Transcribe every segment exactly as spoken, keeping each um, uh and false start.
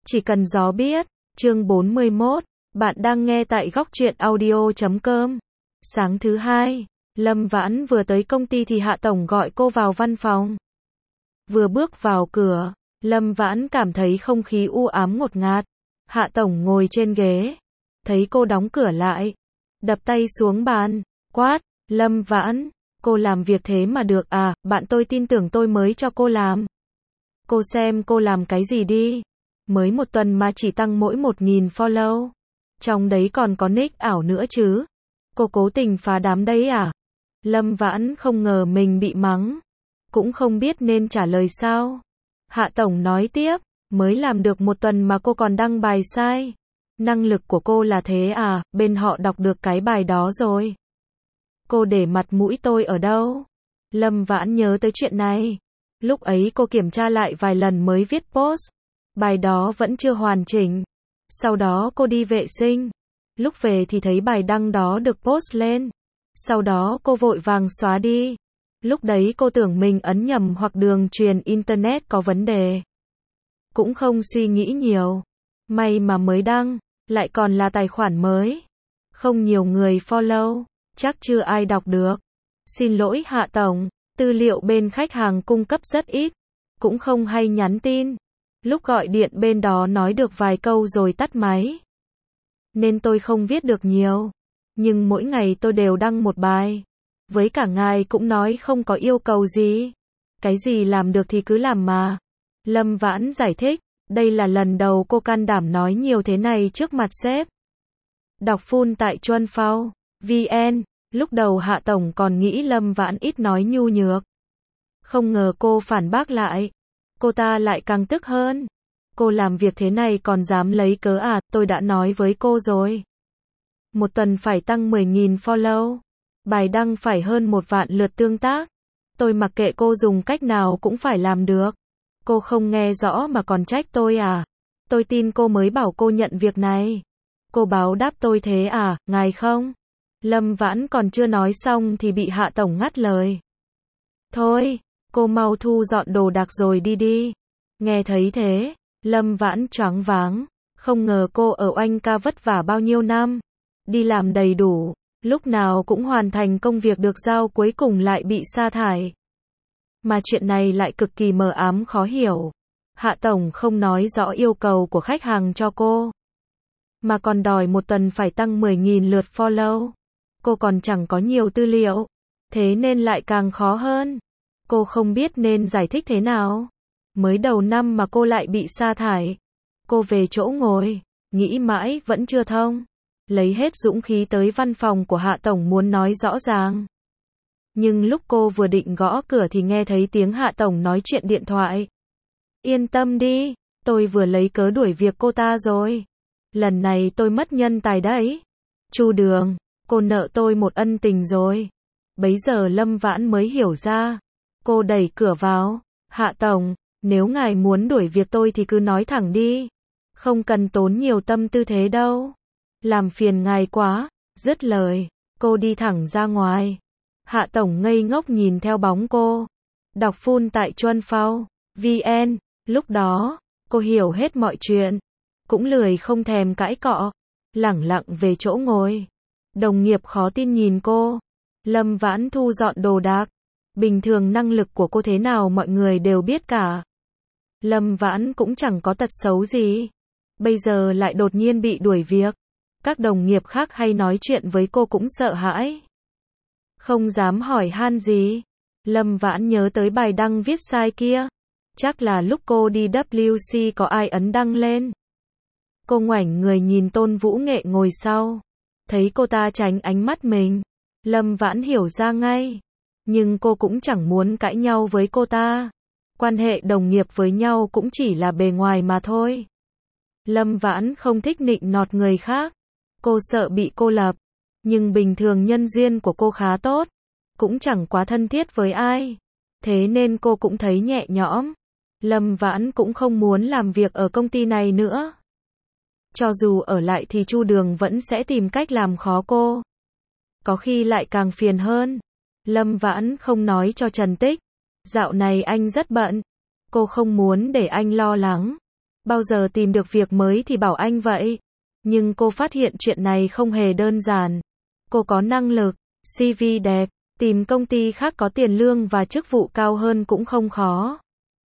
Chỉ cần gió biết. Chương bốn mươi mốt. Bạn đang nghe tại góc truyện audio chấm com. Sáng thứ hai, Lâm Vãn vừa tới công ty thì Hạ Tổng gọi cô vào văn phòng. Vừa bước vào cửa, Lâm Vãn cảm thấy không khí u ám ngột ngạt. Hạ Tổng ngồi trên ghế, thấy cô đóng cửa lại, đập tay xuống bàn, quát, Lâm Vãn, cô làm việc thế mà được à, bạn tôi tin tưởng tôi mới cho cô làm. Cô xem cô làm cái gì đi, mới một tuần mà chỉ tăng mỗi một nghìn follow. Trong đấy còn có nick ảo nữa chứ. Cô cố tình phá đám đấy à? Lâm Vãn không ngờ mình bị mắng, cũng không biết nên trả lời sao. Hạ Tổng nói tiếp, mới làm được một tuần mà cô còn đăng bài sai. Năng lực của cô là thế à, bên họ đọc được cái bài đó rồi. Cô để mặt mũi tôi ở đâu? Lâm Vãn nhớ tới chuyện này. Lúc ấy cô kiểm tra lại vài lần mới viết post. Bài đó vẫn chưa hoàn chỉnh. Sau đó cô đi vệ sinh. Lúc về thì thấy bài đăng đó được post lên. Sau đó cô vội vàng xóa đi. Lúc đấy cô tưởng mình ấn nhầm hoặc đường truyền internet có vấn đề. Cũng không suy nghĩ nhiều. May mà mới đăng, lại còn là tài khoản mới. Không nhiều người follow, chắc chưa ai đọc được. Xin lỗi Hạ Tổng, tư liệu bên khách hàng cung cấp rất ít. Cũng không hay nhắn tin. Lúc gọi điện bên đó nói được vài câu rồi tắt máy. Nên tôi không viết được nhiều. Nhưng mỗi ngày tôi đều đăng một bài. Với cả ngài cũng nói không có yêu cầu gì. Cái gì làm được thì cứ làm mà. Lâm Vãn giải thích, đây là lần đầu cô can đảm nói nhiều thế này trước mặt sếp. Đọc full tại Chuân Phao, vê en, lúc đầu Hạ Tổng còn nghĩ Lâm Vãn ít nói nhu nhược. Không ngờ cô phản bác lại. Cô ta lại càng tức hơn. Cô làm việc thế này còn dám lấy cớ à, tôi đã nói với cô rồi. Một tuần phải tăng mười nghìn follow. Bài đăng phải hơn một vạn lượt tương tác. Tôi mặc kệ cô dùng cách nào cũng phải làm được. Cô không nghe rõ mà còn trách tôi à? Tôi tin cô mới bảo cô nhận việc này. Cô báo đáp tôi thế à, ngài không? Lâm Vãn còn chưa nói xong thì bị Hạ Tổng ngắt lời. Thôi, cô mau thu dọn đồ đạc rồi đi đi. Nghe thấy thế, Lâm Vãn choáng váng. Không ngờ cô ở Oanh ca vất vả bao nhiêu năm. Đi làm đầy đủ, lúc nào cũng hoàn thành công việc được giao, cuối cùng lại bị sa thải. Mà chuyện này lại cực kỳ mờ ám khó hiểu. Hạ Tổng không nói rõ yêu cầu của khách hàng cho cô, mà còn đòi một tuần phải tăng mười nghìn lượt follow. Cô còn chẳng có nhiều tư liệu, thế nên lại càng khó hơn. Cô không biết nên giải thích thế nào. Mới đầu năm mà cô lại bị sa thải. Cô về chỗ ngồi, nghĩ mãi vẫn chưa thông. Lấy hết dũng khí tới văn phòng của Hạ Tổng muốn nói rõ ràng. Nhưng lúc cô vừa định gõ cửa thì nghe thấy tiếng Hạ Tổng nói chuyện điện thoại. Yên tâm đi, tôi vừa lấy cớ đuổi việc cô ta rồi. Lần này tôi mất nhân tài đấy. Chu Đường, cô nợ tôi một ân tình rồi. Bấy giờ Lâm Vãn mới hiểu ra. Cô đẩy cửa vào. Hạ Tổng, nếu ngài muốn đuổi việc tôi thì cứ nói thẳng đi. Không cần tốn nhiều tâm tư thế đâu. Làm phiền ngài quá. Dứt lời, cô đi thẳng ra ngoài. Hạ Tổng ngây ngốc nhìn theo bóng cô. Đọc full tại Chuân Phao, vê en. Lúc đó, cô hiểu hết mọi chuyện. Cũng lười không thèm cãi cọ. Lẳng lặng về chỗ ngồi. Đồng nghiệp khó tin nhìn cô. Lâm Vãn thu dọn đồ đạc. Bình thường năng lực của cô thế nào mọi người đều biết cả. Lâm Vãn cũng chẳng có tật xấu gì. Bây giờ lại đột nhiên bị đuổi việc. Các đồng nghiệp khác hay nói chuyện với cô cũng sợ hãi. Không dám hỏi han gì. Lâm Vãn nhớ tới bài đăng viết sai kia. Chắc là lúc cô đi vê kép xê có ai ấn đăng lên. Cô ngoảnh người nhìn Tôn Vũ Nghệ ngồi sau. Thấy cô ta tránh ánh mắt mình. Lâm Vãn hiểu ra ngay. Nhưng cô cũng chẳng muốn cãi nhau với cô ta. Quan hệ đồng nghiệp với nhau cũng chỉ là bề ngoài mà thôi. Lâm Vãn không thích nịnh nọt người khác. Cô sợ bị cô lập. Nhưng bình thường nhân duyên của cô khá tốt. Cũng chẳng quá thân thiết với ai. Thế nên cô cũng thấy nhẹ nhõm. Lâm Vãn cũng không muốn làm việc ở công ty này nữa. Cho dù ở lại thì Chu Đường vẫn sẽ tìm cách làm khó cô. Có khi lại càng phiền hơn. Lâm Vãn không nói cho Trần Tích. Dạo này anh rất bận. Cô không muốn để anh lo lắng. bao giờ tìm được việc mới thì bảo anh vậy. Nhưng cô phát hiện chuyện này không hề đơn giản. Cô có năng lực, xê vê đẹp, tìm công ty khác có tiền lương và chức vụ cao hơn cũng không khó.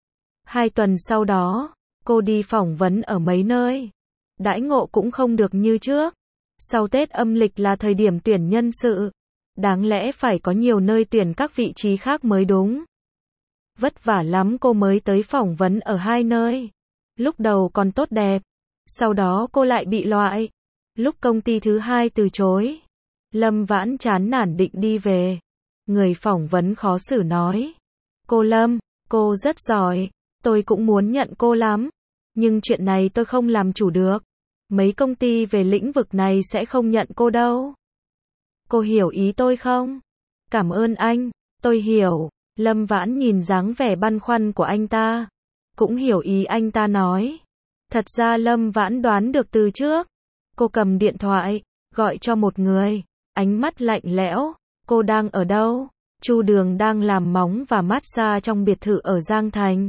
Hai tuần sau đó, cô đi phỏng vấn ở mấy nơi. Đãi ngộ cũng không được như trước. Sau Tết âm lịch là thời điểm tuyển nhân sự. Đáng lẽ phải có nhiều nơi tuyển các vị trí khác mới đúng. Vất vả lắm cô mới tới phỏng vấn ở hai nơi. Lúc đầu còn tốt đẹp. Sau đó cô lại bị loại. Lúc công ty thứ hai từ chối, Lâm Vãn chán nản định đi về. Người phỏng vấn khó xử nói. Cô Lâm, cô rất giỏi. Tôi cũng muốn nhận cô lắm. Nhưng chuyện này tôi không làm chủ được. Mấy công ty về lĩnh vực này sẽ không nhận cô đâu. Cô hiểu ý tôi không? Cảm ơn anh, tôi hiểu. Lâm Vãn nhìn dáng vẻ băn khoăn của anh ta. Cũng hiểu ý anh ta nói. Thật ra Lâm Vãn đoán được từ trước. Cô cầm điện thoại, gọi cho một người. Ánh mắt lạnh lẽo. Cô đang ở đâu? Chu Đường đang làm móng và massage trong biệt thự ở Giang Thành.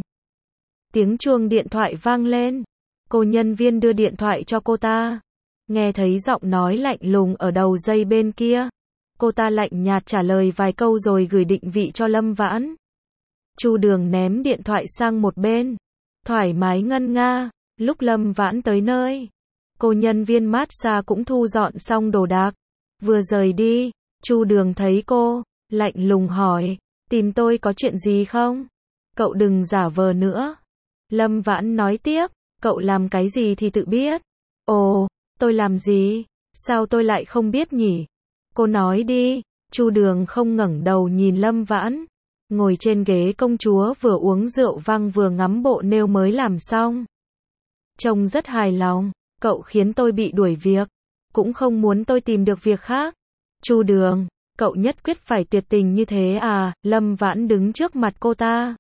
Tiếng chuông điện thoại vang lên. Cô nhân viên đưa điện thoại cho cô ta. Nghe thấy giọng nói lạnh lùng ở đầu dây bên kia. Cô ta lạnh nhạt trả lời vài câu rồi gửi định vị cho Lâm Vãn. Chu Đường ném điện thoại sang một bên. Thoải mái ngân nga. Lúc Lâm Vãn tới nơi, cô nhân viên massage cũng thu dọn xong đồ đạc. Vừa rời đi, Chu Đường thấy cô, lạnh lùng hỏi, tìm tôi có chuyện gì không? Cậu đừng giả vờ nữa. Lâm Vãn nói tiếp, cậu làm cái gì thì tự biết. Ồ, tôi làm gì? Sao tôi lại không biết nhỉ? Cô nói đi. Chu Đường không ngẩng đầu nhìn Lâm Vãn. Ngồi trên ghế công chúa vừa uống rượu vang vừa ngắm bộ nail mới làm xong. Trông rất hài lòng. Cậu khiến tôi bị đuổi việc. Cũng không muốn tôi tìm được việc khác. Chu Đường, cậu nhất quyết phải tuyệt tình như thế à? Lâm Vãn đứng trước mặt cô ta.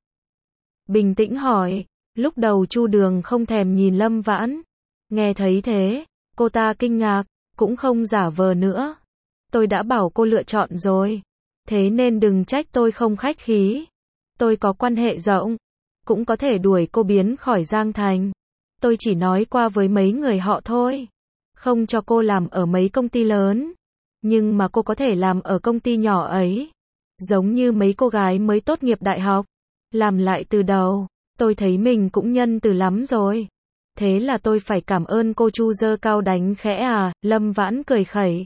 Bình tĩnh hỏi. Lúc đầu Chu Đường không thèm nhìn Lâm Vãn. Nghe thấy thế, cô ta kinh ngạc, cũng không giả vờ nữa. Tôi đã bảo cô lựa chọn rồi. Thế nên đừng trách tôi không khách khí. Tôi có quan hệ rộng. Cũng có thể đuổi cô biến khỏi Giang Thành. Tôi chỉ nói qua với mấy người họ thôi. Không cho cô làm ở mấy công ty lớn. Nhưng mà cô có thể làm ở công ty nhỏ ấy. Giống như mấy cô gái mới tốt nghiệp đại học. Làm lại từ đầu. Tôi thấy mình cũng nhân từ lắm rồi. Thế là tôi phải cảm ơn cô. Chu giơ cao đánh khẽ à? Lâm Vãn cười khẩy.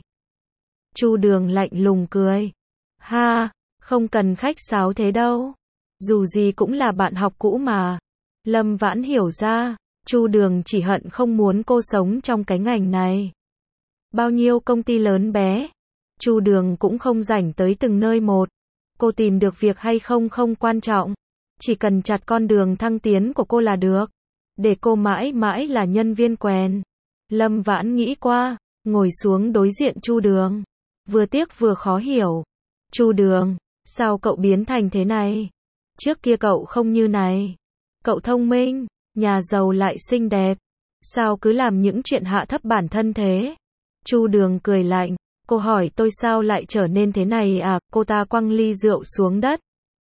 Chu Đường lạnh lùng cười. Ha, không cần khách sáo thế đâu. Dù gì cũng là bạn học cũ mà. Lâm Vãn hiểu ra, Chu Đường chỉ hận không muốn cô sống trong cái ngành này. Bao nhiêu công ty lớn bé, Chu Đường cũng không rảnh tới từng nơi một. Cô tìm được việc hay không không quan trọng. Chỉ cần chặt con đường thăng tiến của cô là được. Để cô mãi mãi là nhân viên quèn. Lâm Vãn nghĩ qua, ngồi xuống đối diện Chu Đường. Vừa tiếc vừa khó hiểu. Chu Đường, sao cậu biến thành thế này? Trước kia cậu không như này. Cậu thông minh, nhà giàu lại xinh đẹp. Sao cứ làm những chuyện hạ thấp bản thân thế? Chu Đường cười lạnh. Cô hỏi tôi sao lại trở nên thế này à? Cô ta quăng ly rượu xuống đất.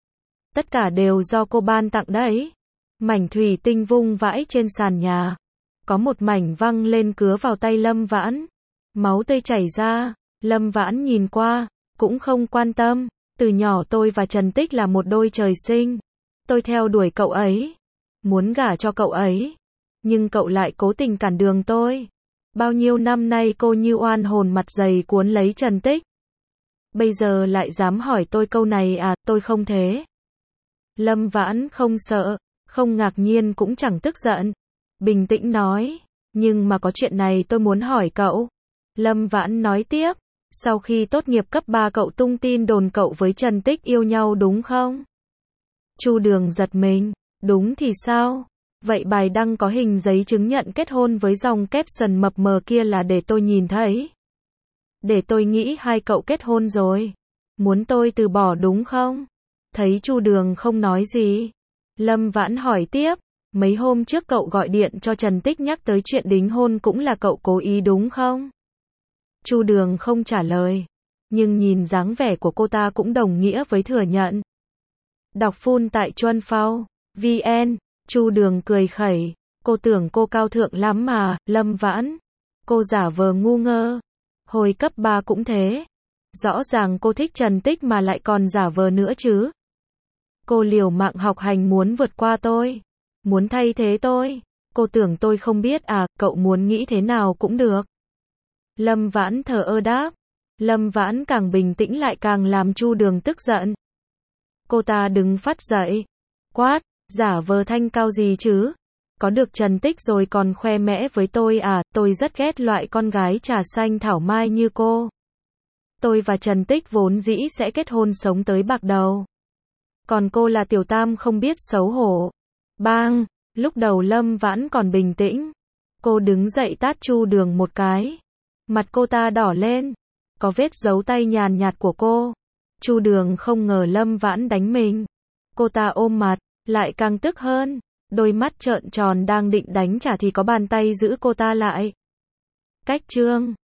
Tất cả đều do cô ban tặng đấy. Mảnh thủy tinh vung vãi trên sàn nhà. Có một mảnh văng lên cứa vào tay Lâm Vãn. Máu tươi chảy ra. Lâm Vãn nhìn qua, cũng không quan tâm. Từ nhỏ tôi và Trần Tích là một đôi trời sinh. Tôi theo đuổi cậu ấy. Muốn gả cho cậu ấy. Nhưng cậu lại cố tình cản đường tôi. Bao nhiêu năm nay cô như oan hồn mặt dày cuốn lấy Trần Tích. Bây giờ lại dám hỏi tôi câu này à? Tôi không thế. Lâm Vãn không sợ, không ngạc nhiên cũng chẳng tức giận. Bình tĩnh nói. Nhưng mà có chuyện này tôi muốn hỏi cậu. Lâm Vãn nói tiếp. Sau khi tốt nghiệp cấp ba cậu tung tin đồn cậu với Trần Tích yêu nhau đúng không? Chu Đường giật mình. Đúng thì sao? Vậy bài đăng có hình giấy chứng nhận kết hôn với dòng caption mập mờ kia là để tôi nhìn thấy. Để tôi nghĩ hai cậu kết hôn rồi. Muốn tôi từ bỏ đúng không? Thấy Chu Đường không nói gì. Lâm Vãn hỏi tiếp. Mấy hôm trước cậu gọi điện cho Trần Tích nhắc tới chuyện đính hôn cũng là cậu cố ý đúng không? Chu Đường không trả lời. Nhưng nhìn dáng vẻ của cô ta cũng đồng nghĩa với thừa nhận. Đọc full tại Chuan Phao, vê en. Chu Đường cười khẩy. Cô tưởng cô cao thượng lắm mà, Lâm Vãn. Cô giả vờ ngu ngơ. Hồi cấp ba cũng thế. Rõ ràng cô thích Trần Tích mà lại còn giả vờ nữa chứ. Cô liều mạng học hành muốn vượt qua tôi. Muốn thay thế tôi. Cô tưởng tôi không biết à, cậu muốn nghĩ thế nào cũng được. Lâm Vãn thờ ơ đáp. Lâm Vãn càng bình tĩnh lại càng làm Chu Đường tức giận. Cô ta đứng phắt dậy. Quát, giả vờ thanh cao gì chứ? Có được Trần Tích rồi còn khoe mẽ với tôi à, tôi rất ghét loại con gái trà xanh thảo mai như cô. Tôi và Trần Tích vốn dĩ sẽ kết hôn sống tới bạc đầu. Còn cô là tiểu tam không biết xấu hổ. Bang, lúc đầu Lâm Vãn còn bình tĩnh. Cô đứng dậy tát Chu Đường một cái. Mặt cô ta đỏ lên. Có vết dấu tay nhàn nhạt của cô. Chu Đường không ngờ Lâm Vãn đánh mình. Cô ta ôm mặt, lại càng tức hơn. Đôi mắt trợn tròn đang định đánh trả thì có bàn tay giữ cô ta lại. Cách chương